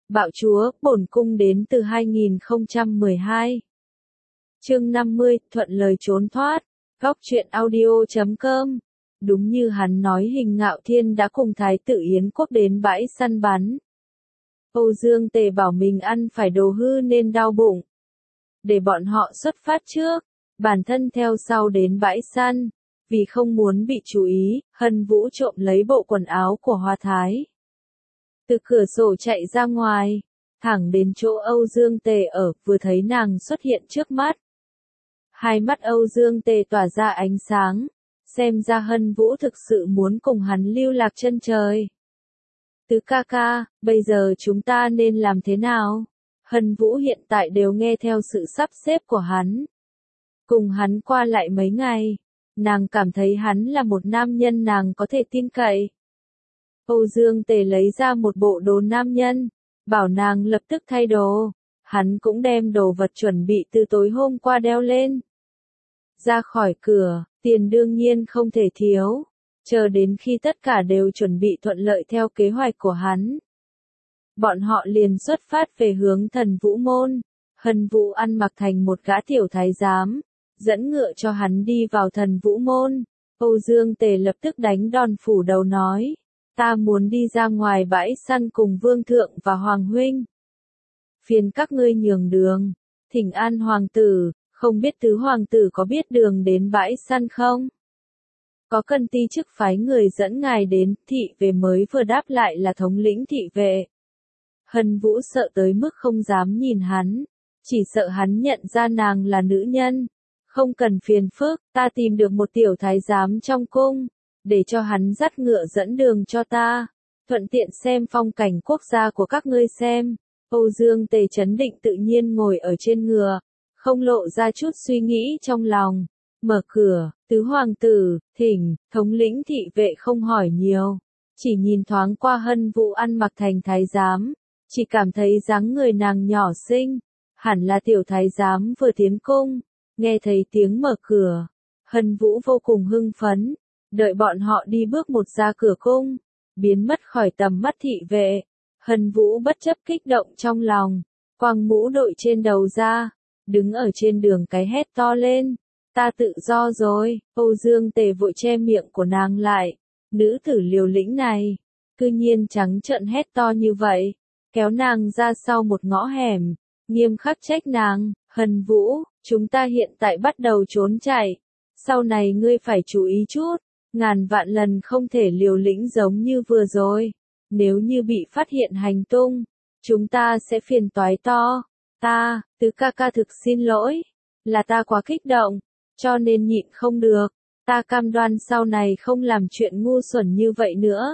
Bạo chúa, bổn cung đến từ 2012. Chương 50, thuận lời trốn thoát. Góc truyện audio.com. Đúng như hắn nói, Hình Ngạo Thiên đã cùng Thái tử Yến Quốc đến bãi săn bắn. Âu Dương Tề bảo mình ăn phải đồ hư nên đau bụng. Để bọn họ xuất phát trước, bản thân theo sau đến bãi săn. Vì không muốn bị chú ý, Hân Vũ trộm lấy bộ quần áo của Hoa Thái. Từ cửa sổ chạy ra ngoài, thẳng đến chỗ Âu Dương Tề ở, vừa thấy nàng xuất hiện trước mắt. Hai mắt Âu Dương Tề tỏa ra ánh sáng, xem ra Hân Vũ thực sự muốn cùng hắn lưu lạc chân trời. Tứ ca ca, bây giờ chúng ta nên làm thế nào? Hân Vũ hiện tại đều nghe theo sự sắp xếp của hắn. Cùng hắn qua lại mấy ngày, nàng cảm thấy hắn là một nam nhân nàng có thể tin cậy. Âu Dương Tề lấy ra một bộ đồ nam nhân, bảo nàng lập tức thay đồ. Hắn cũng đem đồ vật chuẩn bị từ tối hôm qua đeo lên. Ra khỏi cửa, tiền đương nhiên không thể thiếu, chờ đến khi tất cả đều chuẩn bị thuận lợi theo kế hoạch của hắn. Bọn họ liền xuất phát về hướng Thần Vũ Môn. Hân Vũ ăn mặc thành một gã tiểu thái giám, dẫn ngựa cho hắn đi vào Thần Vũ Môn. Âu Dương Tề lập tức đánh đòn phủ đầu nói, ta muốn đi ra ngoài bãi săn cùng Vương Thượng và Hoàng Huynh. Phiền các ngươi nhường đường, thỉnh an Hoàng tử, không biết tứ Hoàng tử có biết đường đến bãi săn không? Có cần ti chức phái người dẫn ngài đến, thị vệ mới vừa đáp lại là thống lĩnh thị vệ. Hân Vũ sợ tới mức không dám nhìn hắn, chỉ sợ hắn nhận ra nàng là nữ nhân. Không cần phiền phức, ta tìm được một tiểu thái giám trong cung, để cho hắn dắt ngựa dẫn đường cho ta, thuận tiện xem phong cảnh quốc gia của các ngươi xem. Âu Dương Tề trấn định tự nhiên ngồi ở trên ngựa, không lộ ra chút suy nghĩ trong lòng. Mở cửa, tứ hoàng tử, thỉnh, thống lĩnh thị vệ không hỏi nhiều, chỉ nhìn thoáng qua Hân Vũ ăn mặc thành thái giám, chỉ cảm thấy dáng người nàng nhỏ xinh, hẳn là tiểu thái giám vừa tiến cung. Nghe thấy tiếng mở cửa, Hân Vũ vô cùng hưng phấn, đợi bọn họ đi bước một ra cửa cung, biến mất khỏi tầm mắt thị vệ. Hân Vũ bất chấp kích động trong lòng, quăng mũ đội trên đầu ra, đứng ở trên đường cái hét to lên, ta tự do rồi. Âu Dương Tề vội che miệng của nàng lại, nữ tử liều lĩnh này, cư nhiên trắng trợn hét to như vậy, kéo nàng ra sau một ngõ hẻm, nghiêm khắc trách nàng, Hân Vũ, chúng ta hiện tại bắt đầu trốn chạy, sau này ngươi phải chú ý chút, ngàn vạn lần không thể liều lĩnh giống như vừa rồi, nếu như bị phát hiện hành tung, chúng ta sẽ phiền toái to. Tứ ca ca thực xin lỗi, là ta quá kích động, cho nên nhịn không được, ta cam đoan sau này không làm chuyện ngu xuẩn như vậy nữa.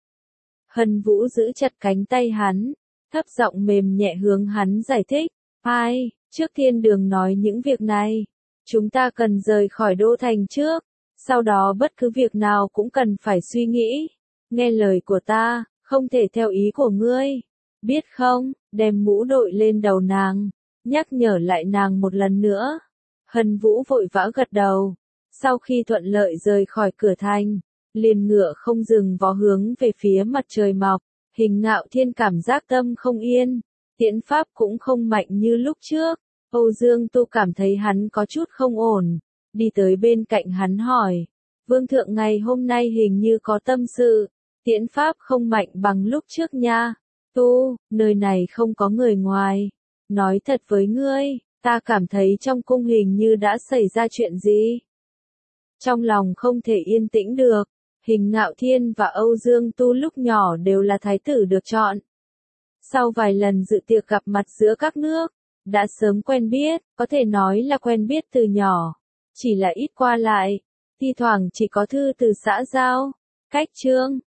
Hân Vũ giữ chặt cánh tay hắn, thấp giọng mềm nhẹ hướng hắn giải thích, trước thiên đường nói những việc này, chúng ta cần rời khỏi đô thành trước, sau đó bất cứ việc nào cũng cần phải suy nghĩ, nghe lời của ta, không thể theo ý của ngươi, biết không? Đem mũ đội lên đầu nàng, nhắc nhở lại nàng một lần nữa. Hân Vũ vội vã gật đầu, sau khi thuận lợi rời khỏi cửa thành, liền ngựa không dừng vó hướng về phía mặt trời mọc. Hình Ngạo Thiên cảm giác tâm không yên, tiễn pháp cũng không mạnh như lúc trước. Âu Dương Tu cảm thấy hắn có chút không ổn, đi tới bên cạnh hắn hỏi, Vương Thượng ngày hôm nay hình như có tâm sự, tiễn pháp không mạnh bằng lúc trước nha. Tu, nơi này không có người ngoài, nói thật với ngươi, ta cảm thấy trong cung hình như đã xảy ra chuyện gì. Trong lòng không thể yên tĩnh được. Hình Ngạo Thiên và Âu Dương Tu lúc nhỏ đều là thái tử được chọn. Sau vài lần dự tiệc gặp mặt giữa các nước, đã sớm quen biết, có thể nói là quen biết từ nhỏ, chỉ là ít qua lại, thi thoảng chỉ có thư từ xã giao, cách chương.